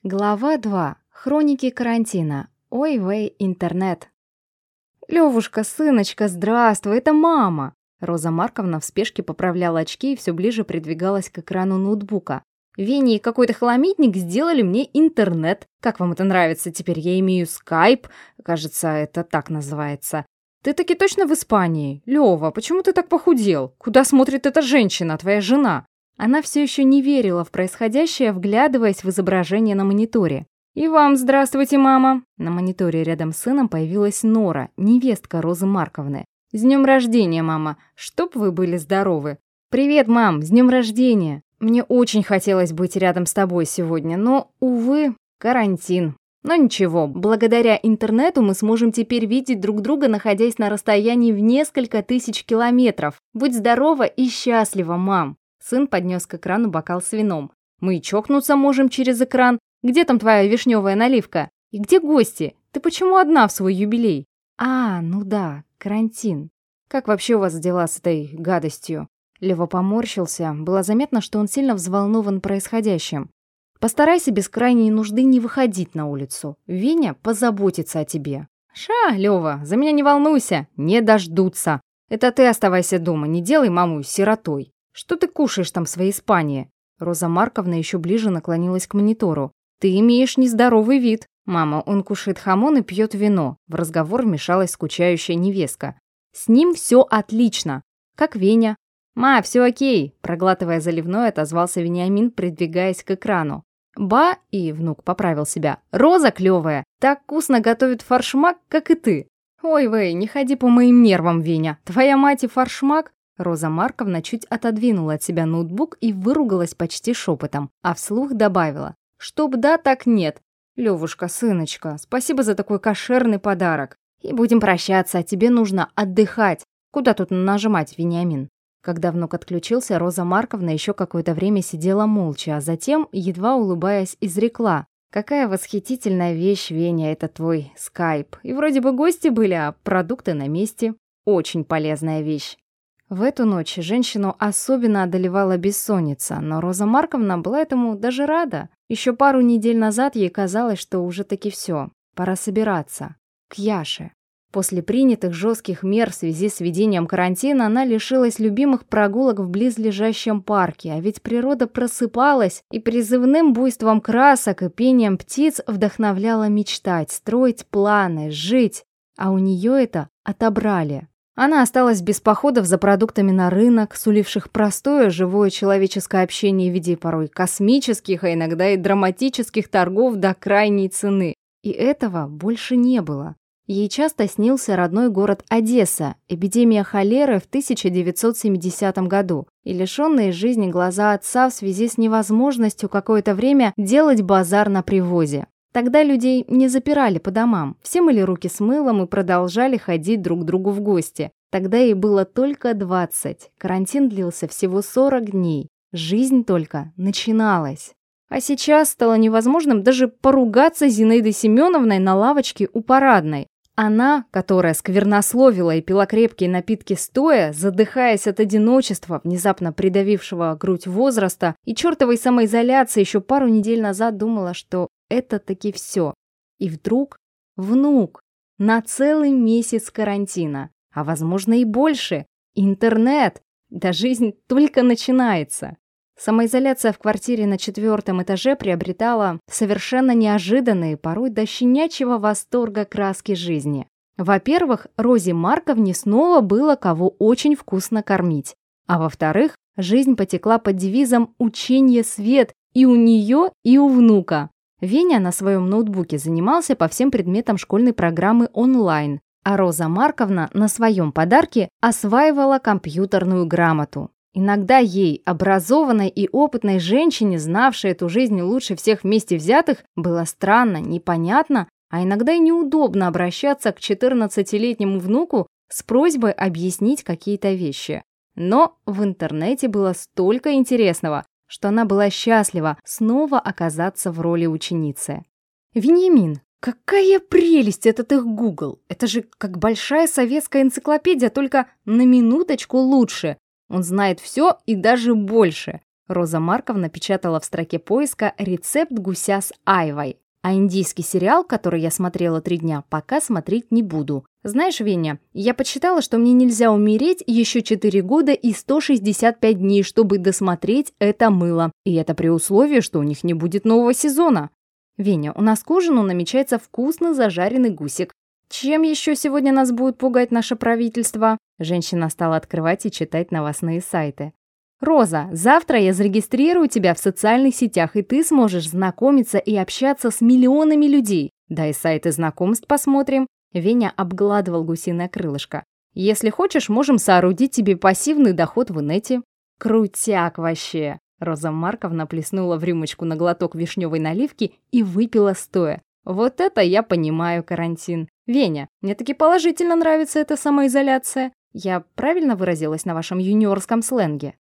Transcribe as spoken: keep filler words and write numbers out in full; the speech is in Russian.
Глава два. Хроники карантина. Ой, вей, интернет. «Левушка, сыночка, здравствуй, это мама!» Роза Марковна в спешке поправляла очки и все ближе придвигалась к экрану ноутбука. «Веня и какой-то хламидник сделали мне интернет. Как вам это нравится? Теперь я имею скайп. Кажется, это так называется. Ты таки точно в Испании? Лева, почему ты так похудел? Куда смотрит эта женщина, твоя жена?» Она все еще не верила в происходящее, вглядываясь в изображение на мониторе. «И вам здравствуйте, мама!» На мониторе рядом с сыном появилась Нора, невестка Розы Марковны. «С днем рождения, мама! Чтоб вы были здоровы!» «Привет, мам! С днем рождения! Мне очень хотелось быть рядом с тобой сегодня, но, увы, карантин. Но ничего, благодаря интернету мы сможем теперь видеть друг друга, находясь на расстоянии в несколько тысяч километров. Будь здорова и счастлива, мам!» Сын поднес к экрану бокал с вином. «Мы и чокнуться можем через экран. Где там твоя вишневая наливка? И где гости? Ты почему одна в свой юбилей?» «А, ну да, карантин. Как вообще у вас дела с этой гадостью?» Лева поморщился. Было заметно, что он сильно взволнован происходящим. «Постарайся без крайней нужды не выходить на улицу. Веня позаботится о тебе». «Ша, Лева, за меня не волнуйся. Не дождутся. Это ты оставайся дома, не делай маму сиротой. Что ты кушаешь там в своей Испании?» Роза Марковна еще ближе наклонилась к монитору. «Ты имеешь нездоровый вид». «Мама, он кушает хамон и пьет вино». В разговор вмешалась скучающая невестка. «С ним все отлично. Как Веня». «Ма, все окей», проглатывая заливное, отозвался Вениамин, придвигаясь к экрану. «Ба», и внук поправил себя, «Роза клевая, так вкусно готовит форшмак, как и ты». «Ой, вей, не ходи по моим нервам, Веня. Твоя мать и форшмак». Роза Марковна чуть отодвинула от себя ноутбук и выругалась почти шепотом, а вслух добавила: «Чтоб да, так нет. Левушка, сыночка, спасибо за такой кошерный подарок. И будем прощаться, а тебе нужно отдыхать. Куда тут нажимать, Вениамин?» Когда внук отключился, Роза Марковна еще какое-то время сидела молча, а затем, едва улыбаясь, изрекла: «Какая восхитительная вещь, Веня, это твой скайп. И вроде бы гости были, а продукты на месте. Очень полезная вещь». В эту ночь женщину особенно одолевала бессонница, но Роза Марковна была этому даже рада. Еще пару недель назад ей казалось, что уже таки все, пора собираться. К Яше. После принятых жестких мер в связи с введением карантина она лишилась любимых прогулок в близлежащем парке, а ведь природа просыпалась и призывным буйством красок и пением птиц вдохновляла мечтать, строить планы, жить, а у нее это отобрали. Она осталась без походов за продуктами на рынок, суливших простое живое человеческое общение в виде порой космических, а иногда и драматических торгов до крайней цены. И этого больше не было. Ей часто снился родной город Одесса, эпидемия холеры в тысяча девятьсот семидесятом году и лишенные жизни глаза отца в связи с невозможностью какое-то время делать базар на привозе. Тогда людей не запирали по домам, все мыли руки с мылом и продолжали ходить друг к другу в гости. Тогда ей было только двадцать, карантин длился всего сорок дней, жизнь только начиналась. А сейчас стало невозможным даже поругаться с Зинаидой Семеновной на лавочке у парадной. Она, которая сквернословила и пила крепкие напитки стоя, задыхаясь от одиночества, внезапно придавившего грудь возраста, и чертовой самоизоляции, еще пару недель назад думала, что это таки все. И вдруг внук на целый месяц карантина, а возможно и больше, интернет, да жизнь только начинается. Самоизоляция в квартире на четвертом этаже приобретала совершенно неожиданные, порой до щенячьего восторга краски жизни. Во-первых, Розе Марковне снова было кого очень вкусно кормить. А во-вторых, жизнь потекла под девизом «Ученье свет» и у нее, и у внука. Веня на своем ноутбуке занимался по всем предметам школьной программы онлайн, а Роза Марковна на своем подарке осваивала компьютерную грамоту. Иногда ей, образованной и опытной женщине, знавшей эту жизнь лучше всех вместе взятых, было странно, непонятно, а иногда и неудобно обращаться к четырнадцатилетнему внуку с просьбой объяснить какие-то вещи. Но в интернете было столько интересного, что она была счастлива снова оказаться в роли ученицы. «Вениамин, какая прелесть этот их Google! Это же как большая советская энциклопедия, только на минуточку лучше. Он знает все и даже больше. Роза Марковна печатала в строке поиска рецепт гуся с айвой. А индийский сериал, который я смотрела три дня, пока смотреть не буду. Знаешь, Веня, я подсчитала, что мне нельзя умереть еще четыре года и сто шестьдесят пять дней, чтобы досмотреть это мыло. И это при условии, что у них не будет нового сезона. Веня, у нас к ужину намечается вкусно зажаренный гусик. Чем еще сегодня нас будет пугать наше правительство? Женщина стала открывать и читать новостные сайты. Роза, завтра я зарегистрирую тебя в социальных сетях, и ты сможешь знакомиться и общаться с миллионами людей. Дай сайты знакомств посмотрим. Веня обгладывал гусиное крылышко. Если хочешь, можем соорудить тебе пассивный доход в инете. Крутяк вообще. Роза Марковна плеснула в рюмочку на глоток вишневой наливки и выпила стоя. Вот это я понимаю карантин. Веня, мне таки положительно нравится эта самоизоляция. Я правильно выразилась на вашем юниорском сленге?